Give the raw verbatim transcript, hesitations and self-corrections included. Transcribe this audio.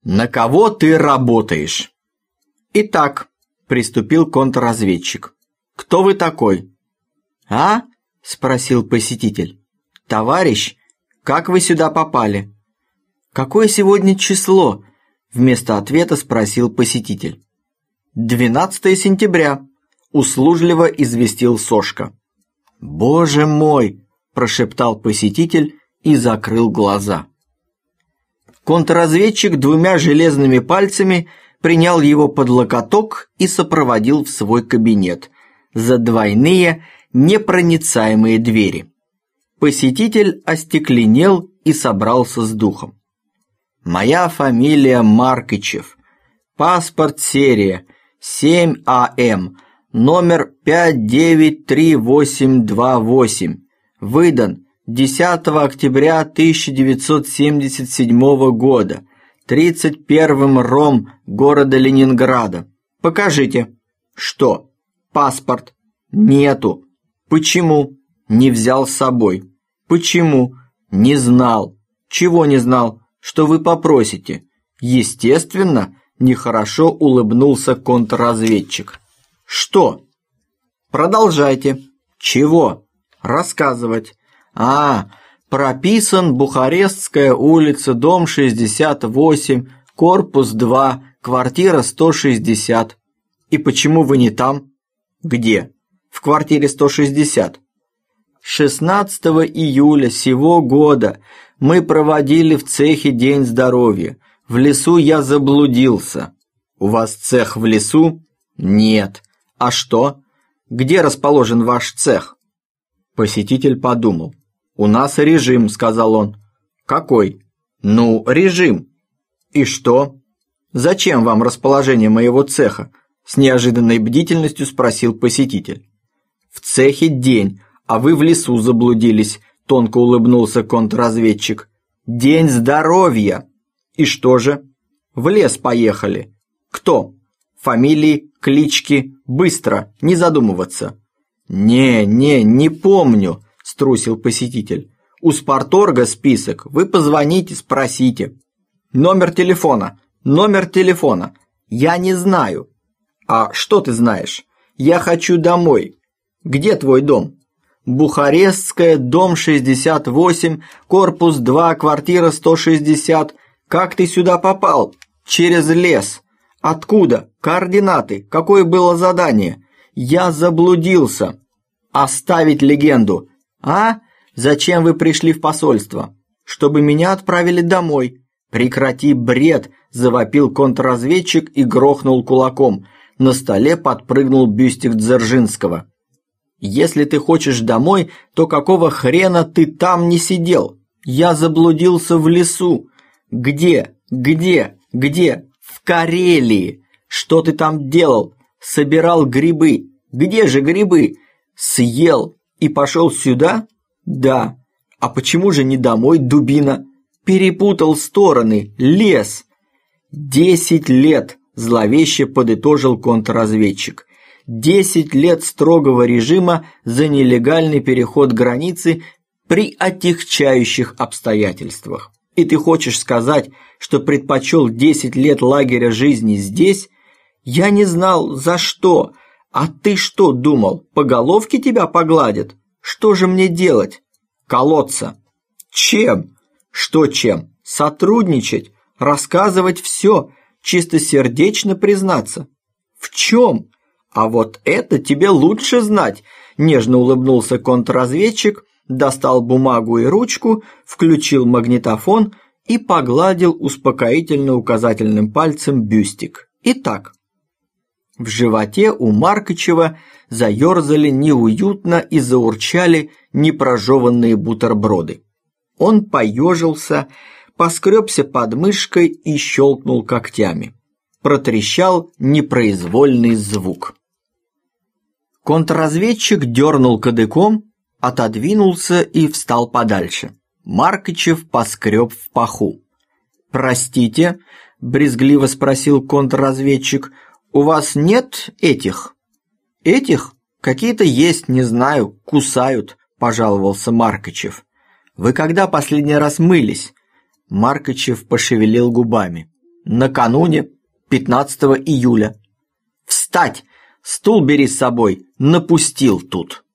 На кого ты работаешь? Итак, приступил контрразведчик. Кто вы такой? А? Спросил посетитель. Товарищ, как вы сюда попали? Какое сегодня число? Вместо ответа спросил посетитель. двенадцатое сентября, услужливо известил Сошка. Боже мой, прошептал посетитель и закрыл глаза. Контрразведчик двумя железными пальцами принял его под локоток и сопроводил в свой кабинет за двойные непроницаемые двери. Посетитель остекленел и собрался с духом. Моя фамилия Маркычев. Паспорт серия семь А М, номер пять девять три восемь два восемь. Выдан десятого октября тысяча девятьсот семьдесят седьмого года, тридцать первым ром города Ленинграда. Покажите. Что? Паспорт. Нету. Почему? Не взял с собой. Почему? Не знал. Чего не знал? Что вы попросите? Естественно, нехорошо улыбнулся контрразведчик. Что? Продолжайте. Чего? Рассказывать. А, прописан Бухарестская улица, дом шестьдесят восемь, корпус два, квартира сто шестьдесят. И почему вы не там? Где? В квартире сто шестьдесят. шестнадцатого июля сего года мы проводили в цехе День здоровья. В лесу я заблудился. У вас цех в лесу? Нет. А что? Где расположен ваш цех? Посетитель подумал. У нас режим, сказал он. Какой? Ну, режим. И что? Зачем вам расположение моего цеха? С неожиданной бдительностью спросил посетитель. В цехе день, а вы в лесу заблудились, тонко улыбнулся контрразведчик. День здоровья. И что же? В лес поехали. Кто? Фамилии, клички, быстро, не задумываться. Не, не, не помню, струсил посетитель. У Спарторга список, вы позвоните, спросите. Номер телефона, номер телефона. Я не знаю. А что ты знаешь? Я хочу домой. Где твой дом? Бухарестская, дом шестьдесят восемь, корпус два, квартира сто шестьдесят. Как ты сюда попал? Через лес. Откуда? Координаты. Какое было задание? Я заблудился. Оставить легенду. А? Зачем вы пришли в посольство? Чтобы меня отправили домой. Прекрати бред, завопил контрразведчик и грохнул кулаком. На столе подпрыгнул бюстик Дзержинского. Если ты хочешь домой, то какого хрена ты там не сидел? Я заблудился в лесу. Где? Где? Где? В Карелии. Что ты там делал? Собирал грибы. Где же грибы? Съел и пошел сюда? Да. А почему же не домой, дубина? Перепутал стороны. Лес. Десять лет, зловеще подытожил контрразведчик. Десять лет строгого режима за нелегальный переход границы при отягчающих обстоятельствах. И ты хочешь сказать, что предпочел десять лет лагеря жизни здесь? Я не знал, за что. А ты что думал, по головке тебя погладят? Что же мне делать? Колоться. Чем? Что чем? Сотрудничать, рассказывать все, чистосердечно признаться. В чем? А вот это тебе лучше знать, нежно улыбнулся контрразведчик, достал бумагу и ручку, включил магнитофон и погладил успокоительно указательным пальцем бюстик. Итак, в животе у Маркычева заерзали неуютно и заурчали непрожеванные бутерброды. Он поежился, поскребся под мышкой и щелкнул когтями. Протрещал непроизвольный звук. Контрразведчик дернул кадыком, отодвинулся и встал подальше. Маркычев поскреб в паху. «Простите?» – брезгливо спросил контрразведчик. «У вас нет этих?» «Этих? Какие-то есть, не знаю, кусают», – пожаловался Маркычев. «Вы когда последний раз мылись?» Маркычев пошевелил губами. накануне, пятнадцатого июля. Встать! Стул бери с собой, напустил тут.